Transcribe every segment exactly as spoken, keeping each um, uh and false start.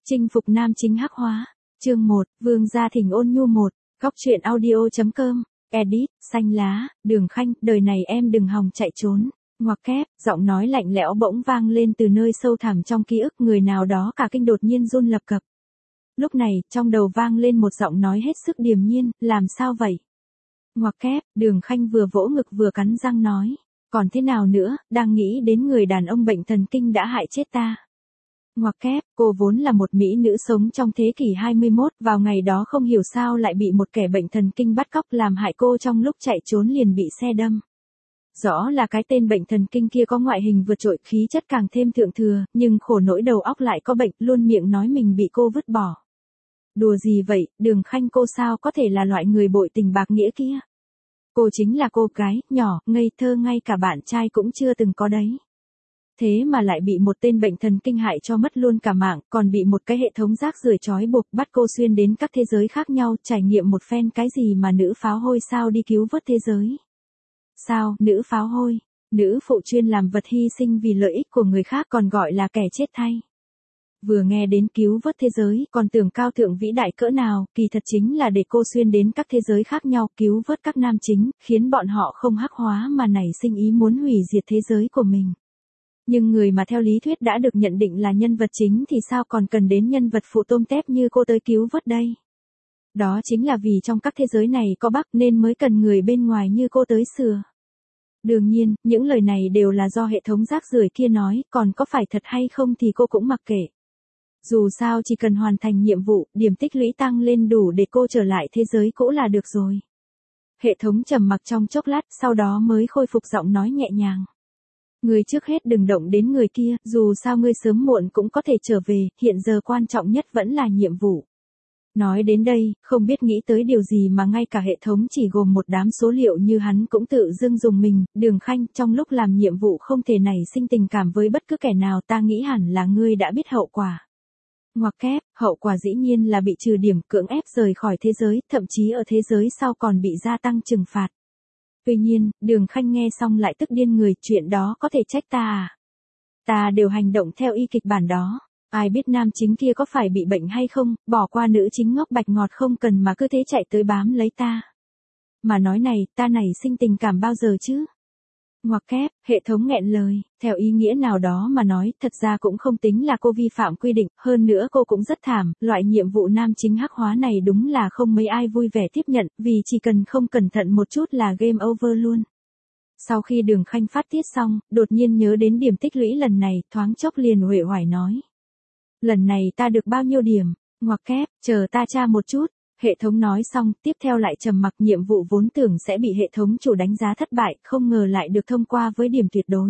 Chinh phục nam chính hắc hóa. Chương một, Vương gia thỉnh ôn nhu một. Góc truyện audio.com. Edit, xanh lá, Đường Khanh, đời này em đừng hòng chạy trốn. Ngoặc kép, giọng nói lạnh lẽo bỗng vang lên từ nơi sâu thẳm trong ký ức người nào đó cả kinh đột nhiên run lập cập. Lúc này, trong đầu vang lên một giọng nói hết sức điềm nhiên, làm sao vậy? Ngoặc kép, Đường Khanh vừa vỗ ngực vừa cắn răng nói. Còn thế nào nữa, đang nghĩ đến người đàn ông bệnh thần kinh đã hại chết ta. Ngoặc kép, cô vốn là một mỹ nữ sống trong thế kỷ hai mươi mốt, vào ngày đó không hiểu sao lại bị một kẻ bệnh thần kinh bắt cóc làm hại cô trong lúc chạy trốn liền bị xe đâm. Rõ là cái tên bệnh thần kinh kia có ngoại hình vượt trội, khí chất càng thêm thượng thừa, nhưng khổ nỗi đầu óc lại có bệnh, luôn miệng nói mình bị cô vứt bỏ. Đùa gì vậy, Đường Khanh cô sao có thể là loại người bội tình bạc nghĩa kia. Cô chính là cô gái, nhỏ, ngây thơ ngay cả bạn trai cũng chưa từng có đấy. Thế mà lại bị một tên bệnh thần kinh hại cho mất luôn cả mạng, còn bị một cái hệ thống rác rưởi trói buộc bắt cô xuyên đến các thế giới khác nhau, trải nghiệm một phen cái gì mà nữ pháo hôi sao đi cứu vớt thế giới. Sao, nữ pháo hôi, nữ phụ chuyên làm vật hy sinh vì lợi ích của người khác còn gọi là kẻ chết thay. Vừa nghe đến cứu vớt thế giới, còn tưởng cao thượng vĩ đại cỡ nào, kỳ thật chính là để cô xuyên đến các thế giới khác nhau, cứu vớt các nam chính, khiến bọn họ không hắc hóa mà nảy sinh ý muốn hủy diệt thế giới của mình. Nhưng người mà theo lý thuyết đã được nhận định là nhân vật chính thì sao còn cần đến nhân vật phụ tôm tép như cô tới cứu vớt đây? Đó chính là vì trong các thế giới này có bug nên mới cần người bên ngoài như cô tới sửa. Đương nhiên, những lời này đều là do hệ thống rác rưởi kia nói, còn có phải thật hay không thì cô cũng mặc kệ. Dù sao chỉ cần hoàn thành nhiệm vụ, điểm tích lũy tăng lên đủ để cô trở lại thế giới cũ là được rồi. Hệ thống trầm mặc trong chốc lát, sau đó mới khôi phục giọng nói nhẹ nhàng. Người trước hết đừng động đến người kia, dù sao ngươi sớm muộn cũng có thể trở về, hiện giờ quan trọng nhất vẫn là nhiệm vụ. Nói đến đây, không biết nghĩ tới điều gì mà ngay cả hệ thống chỉ gồm một đám số liệu như hắn cũng tự dưng dùng mình. Đường Khanh, trong lúc làm nhiệm vụ không thể nảy sinh tình cảm với bất cứ kẻ nào, ta nghĩ hẳn là ngươi đã biết hậu quả. Ngoặc kép, hậu quả dĩ nhiên là bị trừ điểm, cưỡng ép rời khỏi thế giới, thậm chí ở thế giới sau còn bị gia tăng trừng phạt. Tuy nhiên, Đường Khanh nghe xong lại tức điên người, chuyện đó có thể trách ta à? Ta đều hành động theo y kịch bản đó. Ai biết nam chính kia có phải bị bệnh hay không, bỏ qua nữ chính ngốc bạch ngọt không cần mà cứ thế chạy tới bám lấy ta. Mà nói này, ta nảy sinh tình cảm bao giờ chứ? Ngoặc kép, hệ thống nghẹn lời, theo ý nghĩa nào đó mà nói, thật ra cũng không tính là cô vi phạm quy định, hơn nữa cô cũng rất thảm, loại nhiệm vụ nam chính hắc hóa này đúng là không mấy ai vui vẻ tiếp nhận, vì chỉ cần không cẩn thận một chút là game over luôn. Sau khi Đường Khanh phát tiết xong, đột nhiên nhớ đến điểm tích lũy lần này, thoáng chốc liền uể oải nói. Lần này ta được bao nhiêu điểm? Ngoặc kép, chờ ta tra một chút. Hệ thống nói xong, tiếp theo lại trầm mặc, nhiệm vụ vốn tưởng sẽ bị hệ thống chủ đánh giá thất bại, không ngờ lại được thông qua với điểm tuyệt đối.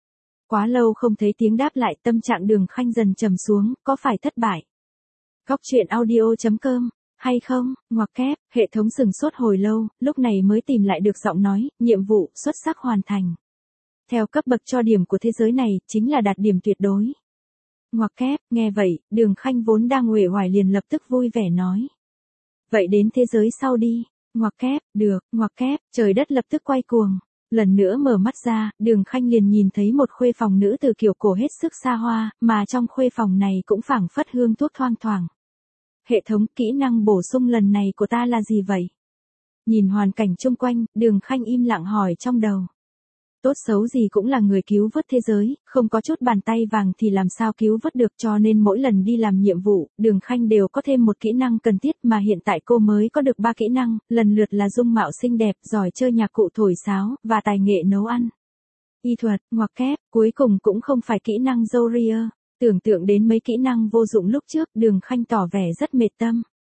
Quá lâu không thấy tiếng đáp lại, tâm trạng Đường Khanh dần trầm xuống, có phải thất bại? Góc truyện audio.com, hay không? Ngoặc kép, hệ thống sừng sốt hồi lâu, lúc này mới tìm lại được giọng nói, nhiệm vụ, xuất sắc hoàn thành. Theo cấp bậc cho điểm của thế giới này, chính là đạt điểm tuyệt đối. Ngoặc kép, nghe vậy, Đường Khanh vốn đang uể oải liền lập tức vui vẻ nói. Vậy đến thế giới sau đi. Ngoặc kép, được, ngoặc kép, trời đất lập tức quay cuồng. Lần nữa mở mắt ra, Đường Khanh liền nhìn thấy một khuê phòng nữ từ kiểu cổ hết sức xa hoa, mà trong khuê phòng này cũng phảng phất hương thuốc thoang thoảng. Hệ thống, kỹ năng bổ sung lần này của ta là gì vậy? Nhìn hoàn cảnh chung quanh, Đường Khanh im lặng hỏi trong đầu. Tốt xấu gì cũng là người cứu vớt thế giới, không có chút bàn tay vàng thì làm sao cứu vớt được, cho nên mỗi lần đi làm nhiệm vụ, Đường Khanh đều có thêm một kỹ năng cần thiết, mà hiện tại cô mới có được ba kỹ năng, lần lượt là dung mạo xinh đẹp, giỏi chơi nhạc cụ thổi sáo, và tài nghệ nấu ăn. Y thuật, ngoặc kép, cuối cùng cũng không phải kỹ năng Zoria. Tưởng tượng đến mấy kỹ năng vô dụng lúc trước, Đường Khanh tỏ vẻ rất mệt tâm.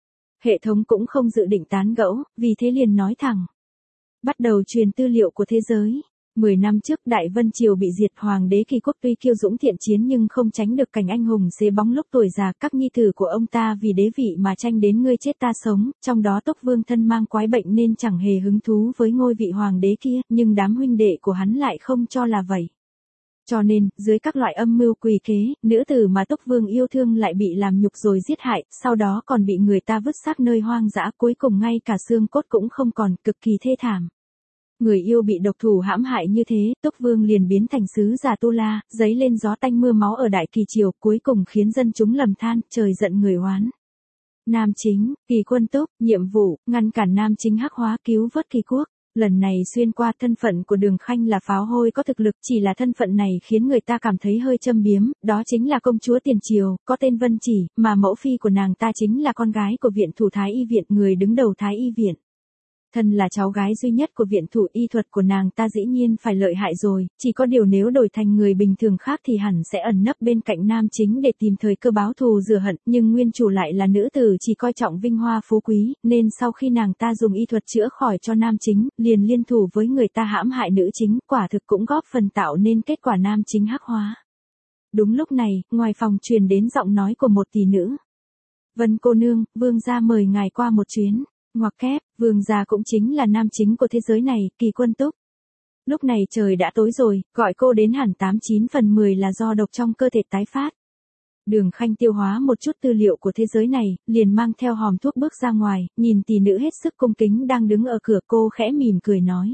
Hệ thống cũng không dự định tán gẫu, vì thế liền nói thẳng. Bắt đầu truyền tư liệu của thế giới. Mười năm trước Đại Vân Triều bị diệt, hoàng đế Kỳ Quốc tuy kiêu dũng thiện chiến nhưng không tránh được cảnh anh hùng xế bóng lúc tuổi già, các nhi tử của ông ta vì đế vị mà tranh đến ngươi chết ta sống, trong đó Tốc Vương thân mang quái bệnh nên chẳng hề hứng thú với ngôi vị hoàng đế kia, nhưng đám huynh đệ của hắn lại không cho là vậy. Cho nên, dưới các loại âm mưu quỷ kế, nữ tử mà Tốc Vương yêu thương lại bị làm nhục rồi giết hại, sau đó còn bị người ta vứt xác nơi hoang dã, cuối cùng ngay cả xương cốt cũng không còn, cực kỳ thê thảm. Người yêu bị độc thủ hãm hại như thế, Túc Vương liền biến thành sứ giả Tu La, giấy lên gió tanh mưa máu ở Đại Kỳ Triều, cuối cùng khiến dân chúng lầm than, trời giận người oán. Nam chính, Kỳ Quân Túc, nhiệm vụ, ngăn cản Nam chính hắc hóa cứu vớt Kỳ quốc. Lần này xuyên qua thân phận của Đường Khanh là pháo hôi có thực lực, chỉ là thân phận này khiến người ta cảm thấy hơi châm biếm, đó chính là công chúa tiền triều, có tên Vân Chỉ, mà mẫu phi của nàng ta chính là con gái của viện thủ Thái Y viện, người đứng đầu Thái Y viện. Thân là cháu gái duy nhất của viện thủ, y thuật của nàng ta dĩ nhiên phải lợi hại rồi, chỉ có điều nếu đổi thành người bình thường khác thì hẳn sẽ ẩn nấp bên cạnh nam chính để tìm thời cơ báo thù rửa hận, nhưng nguyên chủ lại là nữ tử chỉ coi trọng vinh hoa phú quý, nên sau khi nàng ta dùng y thuật chữa khỏi cho nam chính, liền liên thủ với người ta hãm hại nữ chính, quả thực cũng góp phần tạo nên kết quả nam chính hắc hóa. Đúng lúc này, ngoài phòng truyền đến giọng nói của một tỷ nữ. Vân cô nương, vương gia mời ngài qua một chuyến. Ngoặc kép, vương gia cũng chính là nam chính của thế giới này, Kỳ Quân Túc. Lúc này trời đã tối rồi, gọi cô đến hẳn tám chín phần mười là do độc trong cơ thể tái phát. Đường Khanh tiêu hóa một chút tư liệu của thế giới này, liền mang theo hòm thuốc bước ra ngoài, nhìn tỷ nữ hết sức cung kính đang đứng ở cửa, cô khẽ mỉm cười nói.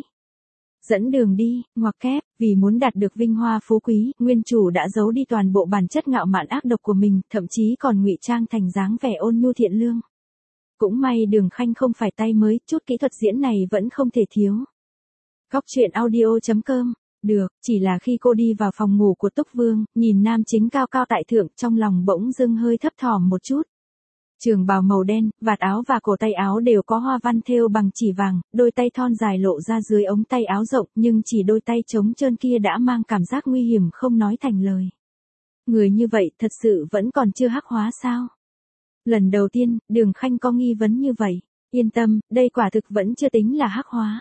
Dẫn đường đi, ngoặc kép, vì muốn đạt được vinh hoa phú quý, nguyên chủ đã giấu đi toàn bộ bản chất ngạo mạn ác độc của mình, thậm chí còn ngụy trang thành dáng vẻ ôn nhu thiện lương. Cũng may Đường Khanh không phải tay mới, chút kỹ thuật diễn này vẫn không thể thiếu. Góc truyện audio chấm com. Được, chỉ là khi cô đi vào phòng ngủ của Túc Vương, nhìn nam chính cao cao tại thượng, trong lòng bỗng dưng hơi thấp thỏm một chút. Trường bào màu đen, vạt áo và cổ tay áo đều có hoa văn thêu bằng chỉ vàng, đôi tay thon dài lộ ra dưới ống tay áo rộng, nhưng chỉ đôi tay trống trơn kia đã mang cảm giác nguy hiểm không nói thành lời. Người như vậy thật sự vẫn còn chưa hắc hóa sao? Lần đầu tiên, Đường Khanh có nghi vấn như vậy. Yên tâm, đây quả thực vẫn chưa tính là hắc hóa.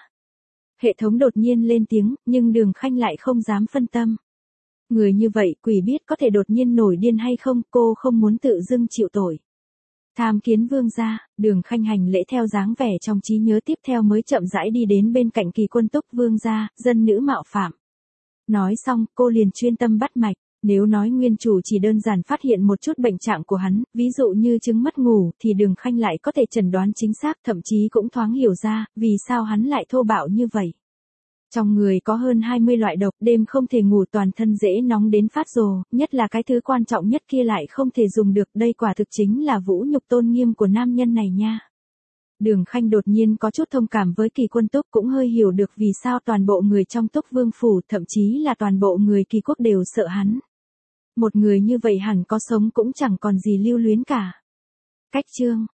Hệ thống đột nhiên lên tiếng, nhưng Đường Khanh lại không dám phân tâm. Người như vậy, quỷ biết có thể đột nhiên nổi điên hay không, cô không muốn tự dưng chịu tội. Tham kiến vương gia, Đường Khanh hành lễ theo dáng vẻ trong trí nhớ, tiếp theo mới chậm rãi đi đến bên cạnh Kỳ Quân Túc. Vương gia, dân nữ mạo phạm. Nói xong, cô liền chuyên tâm bắt mạch. Nếu nói nguyên chủ chỉ đơn giản phát hiện một chút bệnh trạng của hắn, ví dụ như chứng mất ngủ, thì Đường Khanh lại có thể chẩn đoán chính xác, thậm chí cũng thoáng hiểu ra, vì sao hắn lại thô bạo như vậy. Trong người có hơn hai mươi loại độc, đêm không thể ngủ, toàn thân dễ nóng đến phát rồ, nhất là cái thứ quan trọng nhất kia lại không thể dùng được, đây quả thực chính là vũ nhục tôn nghiêm của nam nhân này nha. Đường Khanh đột nhiên có chút thông cảm với Kỳ Quân Túc, cũng hơi hiểu được vì sao toàn bộ người trong Túc Vương phủ, thậm chí là toàn bộ người Kỳ quốc đều sợ hắn. Một người như vậy hẳn có sống cũng chẳng còn gì lưu luyến cả. Cách chương